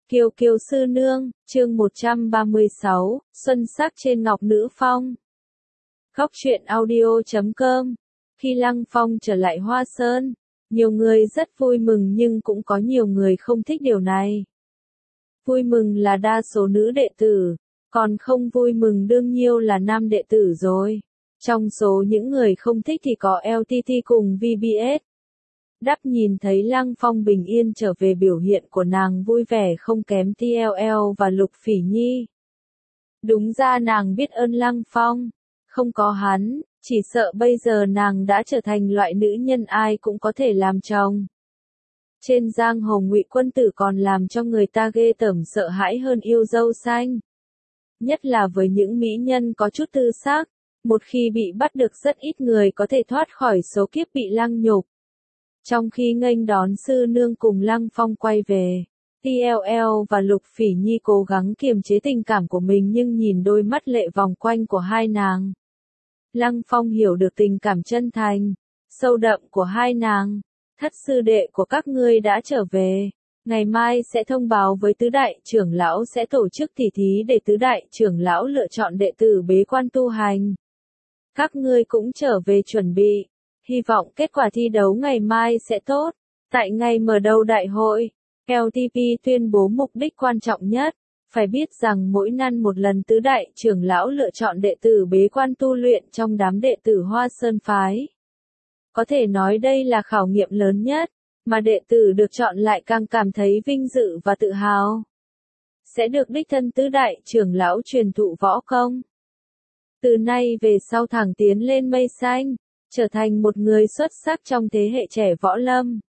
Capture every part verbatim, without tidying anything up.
Kiều Kiều sư nương, chương một trăm ba mươi sáu, xuân sắc trên ngọc nữ phong. Góc truyện audio chấm com. Khi Lăng Phong trở lại Hoa Sơn, nhiều người rất vui mừng nhưng cũng có nhiều người không thích điều này. Vui mừng là đa số nữ đệ tử, còn không vui mừng đương nhiên là nam đệ tử rồi. Trong số những người không thích thì có lờ tê tê cùng vê bê ét. Đắp nhìn thấy Lăng Phong bình yên trở về, biểu hiện của nàng vui vẻ không kém tê lờ lờ và Lục Phỉ Nhi. Đúng ra nàng biết ơn Lăng Phong, không có hắn, chỉ sợ bây giờ nàng đã trở thành loại nữ nhân ai cũng có thể làm chồng. Trên giang hồ Ngụy Quân Tử còn làm cho người ta ghê tởm sợ hãi hơn yêu dâu xanh. Nhất là với những mỹ nhân có chút tư sắc, một khi bị bắt được rất ít người có thể thoát khỏi số kiếp bị lăng nhục. Trong khi nghênh đón sư nương cùng Lăng Phong quay về, tê lờ lờ và Lục Phỉ Nhi cố gắng kiềm chế tình cảm của mình nhưng nhìn đôi mắt lệ vòng quanh của hai nàng, Lăng Phong hiểu được tình cảm chân thành, sâu đậm của hai nàng. Thất sư đệ của các ngươi đã trở về, ngày mai sẽ thông báo với tứ đại trưởng lão sẽ tổ chức tỷ thí để tứ đại trưởng lão lựa chọn đệ tử bế quan tu hành. Các ngươi cũng trở về chuẩn bị. Hy vọng kết quả thi đấu ngày mai sẽ tốt. Tại ngày mở đầu đại hội, lờ tê pê tuyên bố mục đích quan trọng nhất. Phải biết rằng mỗi năm một lần tứ đại trưởng lão lựa chọn đệ tử bế quan tu luyện trong đám đệ tử Hoa Sơn Phái. Có thể nói đây là khảo nghiệm lớn nhất, mà đệ tử được chọn lại càng cảm thấy vinh dự và tự hào. Sẽ được đích thân tứ đại trưởng lão truyền thụ võ công. Từ nay về sau thẳng tiến lên mây xanh, trở thành một người xuất sắc trong thế hệ trẻ võ lâm.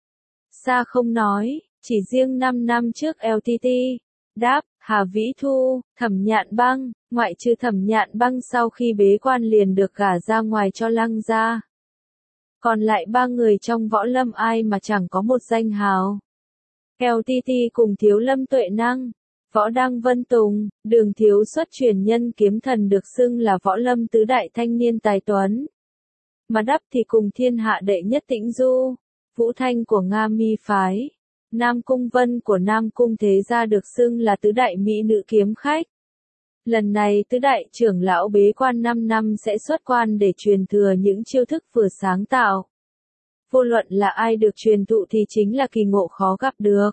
Xa không nói, chỉ riêng năm năm trước lờ tê tê, đáp, Hà Vĩ Thu, Thẩm Nhạn Băng, ngoại trừ Thẩm Nhạn Băng sau khi bế quan liền được gả ra ngoài cho Lăng gia. Còn lại ba người trong võ lâm ai mà chẳng có một danh hào. lờ tê tê cùng Thiếu Lâm Tuệ Năng, Võ Đăng Vân Tùng, Đường Thiếu Xuất truyền nhân kiếm thần được xưng là võ lâm tứ đại thanh niên tài tuấn. Mà Đắp thì cùng thiên hạ đệ nhất Tĩnh Du, Vũ Thanh của Nga Mi Phái, Nam Cung Vân của Nam Cung Thế Gia được xưng là tứ đại mỹ nữ kiếm khách. Lần này tứ đại trưởng lão bế quan năm năm sẽ xuất quan để truyền thừa những chiêu thức vừa sáng tạo. Vô luận là ai được truyền thụ thì chính là kỳ ngộ khó gặp được.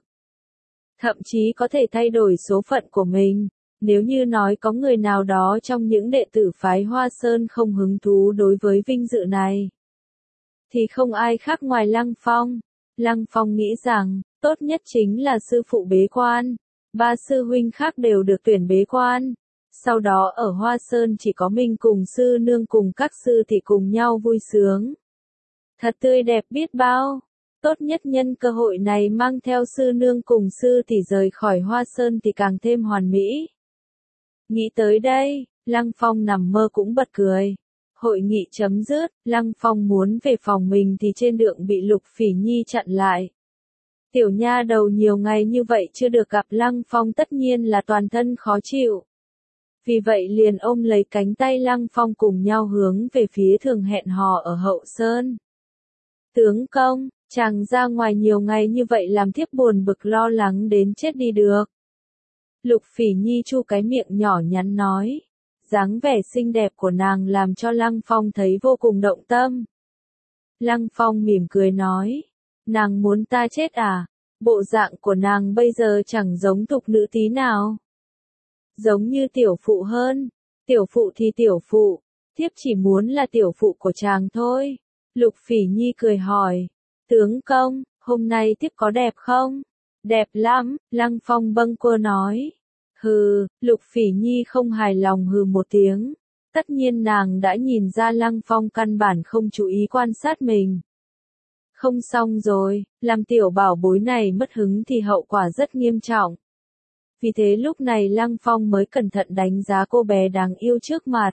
Thậm chí có thể thay đổi số phận của mình. Nếu như nói có người nào đó trong những đệ tử phái Hoa Sơn không hứng thú đối với vinh dự này, thì không ai khác ngoài Lăng Phong. Lăng Phong nghĩ rằng, tốt nhất chính là sư phụ bế quan. Ba sư huynh khác đều được tuyển bế quan. Sau đó ở Hoa Sơn chỉ có mình cùng sư nương cùng các sư thì cùng nhau vui sướng. Thật tươi đẹp biết bao. Tốt nhất nhân cơ hội này mang theo sư nương cùng sư thì rời khỏi Hoa Sơn thì càng thêm hoàn mỹ. Nghĩ tới đây, Lăng Phong nằm mơ cũng bật cười. Hội nghị chấm dứt, Lăng Phong muốn về phòng mình thì trên đường bị Lục Phỉ Nhi chặn lại. Tiểu nha đầu nhiều ngày như vậy chưa được gặp Lăng Phong tất nhiên là toàn thân khó chịu. Vì vậy liền ôm lấy cánh tay Lăng Phong cùng nhau hướng về phía thường hẹn hò ở Hậu Sơn. Tướng công, chàng ra ngoài nhiều ngày như vậy làm thiếp buồn bực lo lắng đến chết đi được. Lục Phỉ Nhi chu cái miệng nhỏ nhắn nói. Dáng vẻ xinh đẹp của nàng làm cho Lăng Phong thấy vô cùng động tâm. Lăng Phong mỉm cười nói. Nàng muốn ta chết à? Bộ dạng của nàng bây giờ chẳng giống thục nữ tí nào. Giống như tiểu phụ hơn. Tiểu phụ thì tiểu phụ. Thiếp chỉ muốn là tiểu phụ của chàng thôi. Lục Phỉ Nhi cười hỏi. Tướng công, hôm nay thiếp có đẹp không? Đẹp lắm, Lăng Phong bâng quơ nói. Hừ, Lục Phỉ Nhi không hài lòng hừ một tiếng. Tất nhiên nàng đã nhìn ra Lăng Phong căn bản không chú ý quan sát mình. Không xong rồi, làm tiểu bảo bối này mất hứng thì hậu quả rất nghiêm trọng. Vì thế lúc này Lăng Phong mới cẩn thận đánh giá cô bé đáng yêu trước mặt.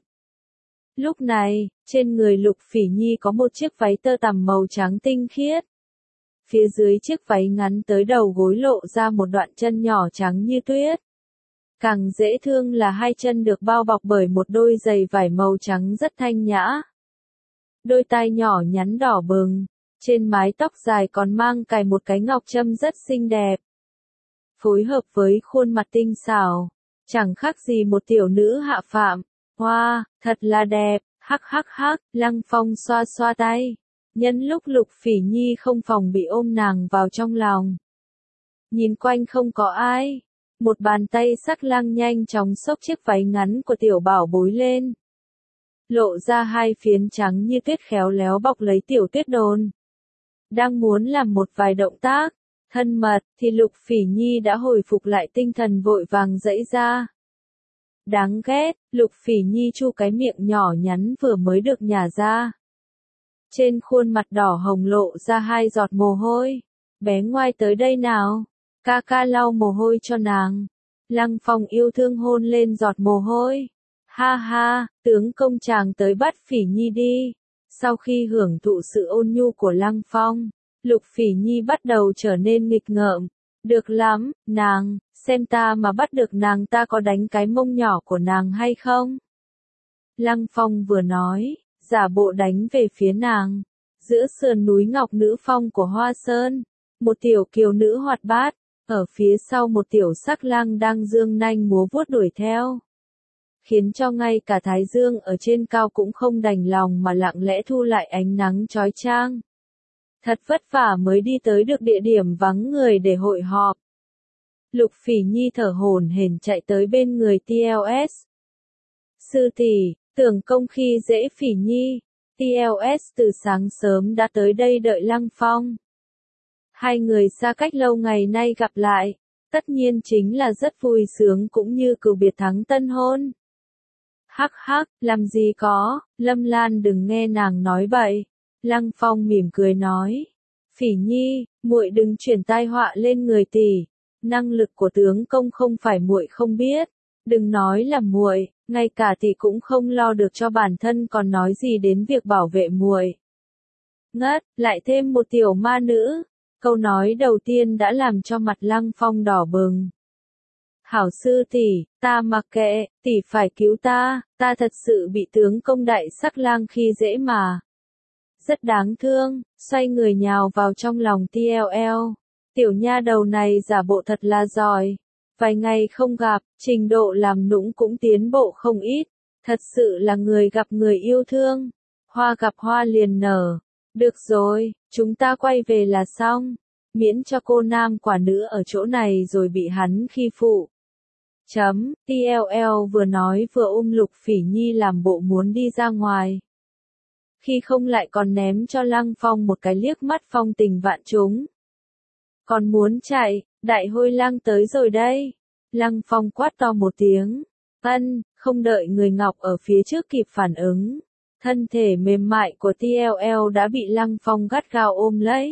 Lúc này, trên người Lục Phỉ Nhi có một chiếc váy tơ tằm màu trắng tinh khiết. Phía dưới chiếc váy ngắn tới đầu gối lộ ra một đoạn chân nhỏ trắng như tuyết. Càng dễ thương là hai chân được bao bọc bởi một đôi giày vải màu trắng rất thanh nhã. Đôi tai nhỏ nhắn đỏ bừng, trên mái tóc dài còn mang cài một cái ngọc trâm rất xinh đẹp. phối hợp với khuôn mặt tinh xảo, chẳng khác gì một tiểu nữ hạ phạm. Hoa, wow, thật là đẹp, hắc hắc hắc, Lăng Phong xoa xoa tay. Nhân lúc Lục Phỉ Nhi không phòng bị ôm nàng vào trong lòng. Nhìn quanh không có ai. Một bàn tay sắc lang nhanh chóng xốc chiếc váy ngắn của tiểu bảo bối lên. Lộ ra hai phiến trắng như tuyết khéo léo bọc lấy tiểu tuyết đồn. Đang muốn làm một vài động tác thân mật thì Lục Phỉ Nhi đã hồi phục lại tinh thần vội vàng giãy ra. Đáng ghét, Lục Phỉ Nhi chu cái miệng nhỏ nhắn vừa mới được nhả ra. Trên khuôn mặt đỏ hồng lộ ra hai giọt mồ hôi. Bé ngoai tới đây nào, ca ca lau mồ hôi cho nàng. Lăng Phong yêu thương hôn lên giọt mồ hôi. Ha ha, tướng công chàng tới bắt Phỉ Nhi đi. Sau khi hưởng thụ sự ôn nhu của Lăng Phong, Lục Phỉ Nhi bắt đầu trở nên nghịch ngợm. Được lắm, nàng, xem ta mà bắt được nàng ta có đánh cái mông nhỏ của nàng hay không? Lăng Phong vừa nói, giả bộ đánh về phía nàng. Giữa sườn núi Ngọc Nữ Phong của Hoa Sơn, một tiểu kiều nữ hoạt bát, ở phía sau một tiểu sắc lang đang dương nanh múa vuốt đuổi theo. Khiến cho ngay cả Thái Dương ở trên cao cũng không đành lòng mà lặng lẽ thu lại ánh nắng chói chang. Thật vất vả mới đi tới được địa điểm vắng người để hội họp. Lục Phỉ Nhi thở hổn hển chạy tới bên người tê lờ ét. Sư tỷ, tưởng công khi dễ Phỉ Nhi, tê lờ ét từ sáng sớm đã tới đây đợi Lăng Phong. Hai người xa cách lâu ngày nay gặp lại, tất nhiên chính là rất vui sướng cũng như cừu biệt thắng tân hôn. Hắc hắc, làm gì có, Lâm Lan đừng nghe nàng nói bậy. Lăng Phong mỉm cười nói. Phỉ Nhi, muội đừng chuyển tai họa lên người tỷ. Năng lực của tướng công không phải muội không biết. Đừng nói là muội, ngay cả tỷ cũng không lo được cho bản thân còn nói gì đến việc bảo vệ muội. Ngất, lại thêm một tiểu ma nữ. Câu nói đầu tiên đã làm cho mặt Lăng Phong đỏ bừng. Hảo sư tỷ, ta mặc kệ, tỷ phải cứu ta, ta thật sự bị tướng công đại sắc lang khi dễ mà. Rất đáng thương, xoay người nhào vào trong lòng tê lờ lờ. Tiểu nha đầu này giả bộ thật là giỏi. Vài ngày không gặp, trình độ làm nũng cũng tiến bộ không ít. Thật sự là người gặp người yêu thương. Hoa gặp hoa liền nở. Được rồi, chúng ta quay về là xong. Miễn cho cô nam quả nữ ở chỗ này rồi bị hắn khi phụ. Chấm, tê lờ lờ vừa nói vừa ôm Lục Phỉ Nhi làm bộ muốn đi ra ngoài. Khi không lại còn ném cho Lăng Phong một cái liếc mắt phong tình vạn trúng. Còn muốn chạy, đại hôi lang tới rồi đây. Lăng Phong quát to một tiếng. Ân, không đợi người ngọc ở phía trước kịp phản ứng. Thân thể mềm mại của tê lờ lờ đã bị Lăng Phong gắt gao ôm lấy.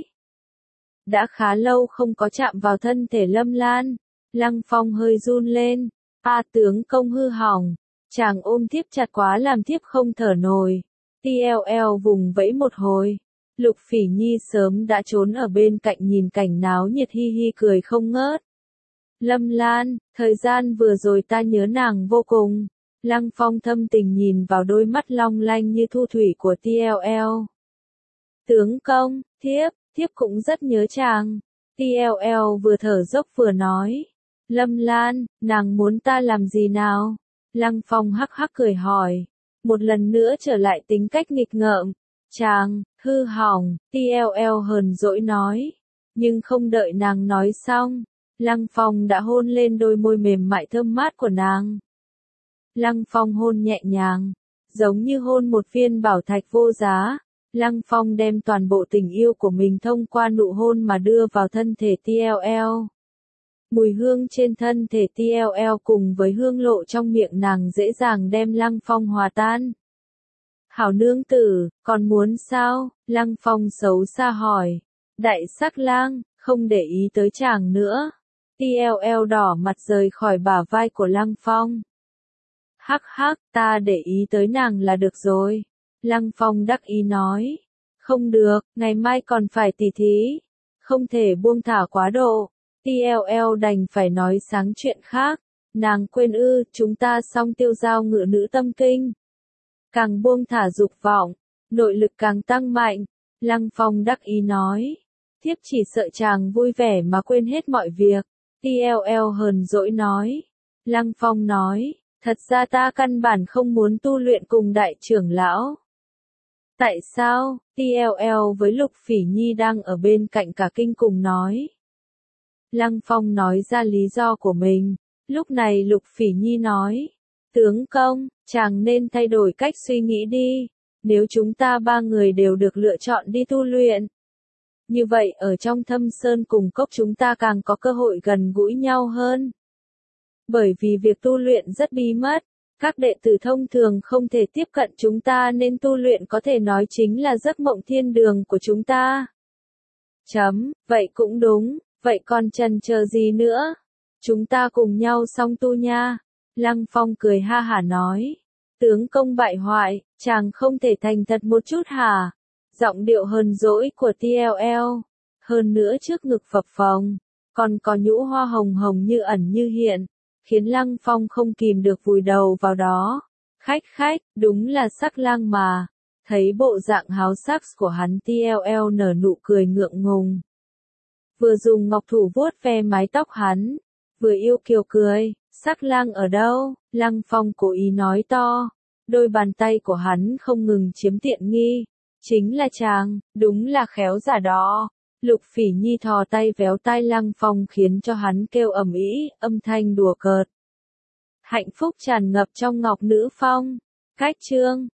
Đã khá lâu không có chạm vào thân thể Lâm Lan. Lăng Phong hơi run lên. A tướng công hư hỏng. Chàng ôm thiếp chặt quá làm thiếp không thở nổi. tê lờ lờ vùng vẫy một hồi. Lục Phỉ Nhi sớm đã trốn ở bên cạnh nhìn cảnh náo nhiệt hi hi cười không ngớt. Lâm Lan, thời gian vừa rồi ta nhớ nàng vô cùng. Lăng Phong thâm tình nhìn vào đôi mắt long lanh như thu thủy của tê lờ lờ. Tướng công, thiếp, thiếp cũng rất nhớ chàng. tê lờ lờ vừa thở dốc vừa nói. Lâm Lan, nàng muốn ta làm gì nào? Lăng Phong hắc hắc cười hỏi. Một lần nữa trở lại tính cách nghịch ngợm. Chàng, hư hỏng, tê lờ lờ hờn dỗi nói. Nhưng không đợi nàng nói xong, Lăng Phong đã hôn lên đôi môi mềm mại thơm mát của nàng. Lăng Phong hôn nhẹ nhàng, giống như hôn một viên bảo thạch vô giá. Lăng Phong đem toàn bộ tình yêu của mình thông qua nụ hôn mà đưa vào thân thể tê lờ lờ. Mùi hương trên thân thể tê lờ lờ cùng với hương lộ trong miệng nàng dễ dàng đem Lăng Phong hòa tan. Hảo nương tử, còn muốn sao? Lăng Phong xấu xa hỏi. Đại sắc lang, không để ý tới chàng nữa. tê lờ lờ đỏ mặt rời khỏi bả vai của Lăng Phong. Hắc hắc, ta để ý tới nàng là được rồi. Lăng Phong đắc ý nói. Không được, ngày mai còn phải tỉ thí. Không thể buông thả quá độ. tê lờ lờ đành phải nói sáng chuyện khác. Nàng quên ư, chúng ta song tiêu giao ngự nữ tâm kinh. Càng buông thả dục vọng, nội lực càng tăng mạnh. Lăng Phong đắc ý nói. Thiếp chỉ sợ chàng vui vẻ mà quên hết mọi việc. tê tê lờ lờ hờn dỗi nói. Lăng Phong nói, thật ra ta căn bản không muốn tu luyện cùng đại trưởng lão. Tại sao? tê lờ lờ với Lục Phỉ Nhi đang ở bên cạnh cả kinh cùng nói. Lăng Phong nói ra lý do của mình. Lúc này Lục Phỉ Nhi nói, tướng công, chàng nên thay đổi cách suy nghĩ đi. Nếu chúng ta ba người đều được lựa chọn đi tu luyện, như vậy ở trong Thâm Sơn cùng cốc chúng ta càng có cơ hội gần gũi nhau hơn. Bởi vì việc tu luyện rất bí mật, các đệ tử thông thường không thể tiếp cận chúng ta nên tu luyện có thể nói chính là giấc mộng thiên đường của chúng ta. Chấm, vậy cũng đúng, vậy còn chần chờ gì nữa? Chúng ta cùng nhau song tu nha. Lăng Phong cười ha hả nói. Tướng công bại hoại, chàng không thể thành thật một chút hả? Giọng điệu hờn dỗi của tê lờ lờ. Hơn nữa trước ngực phập phồng, còn có nhũ hoa hồng hồng như ẩn như hiện, khiến Lăng Phong không kìm được vùi đầu vào đó. Khách khách, đúng là sắc lang mà. Thấy bộ dạng háo sắc của hắn, tê lờ lờ nở nụ cười ngượng ngùng. Vừa dùng ngọc thủ vuốt ve mái tóc hắn, vừa yêu kiều cười. Sắc lang ở đâu? Lăng Phong cố ý nói to. Đôi bàn tay của hắn không ngừng chiếm tiện nghi. Chính là chàng, đúng là khéo giả đó. Lục Phỉ Nhi thò tay véo tai Lăng Phong khiến cho hắn kêu ầm ĩ, âm thanh đùa cợt. Hạnh phúc tràn ngập trong Ngọc Nữ Phong. Cách chương